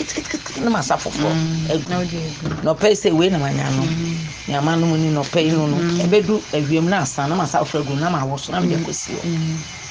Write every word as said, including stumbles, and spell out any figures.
na masa fofo egu no pay say we na manya no ya ma no ni no pay no no e bedu awiem na asa na masa fofo egu na ma wo so na me de kosi o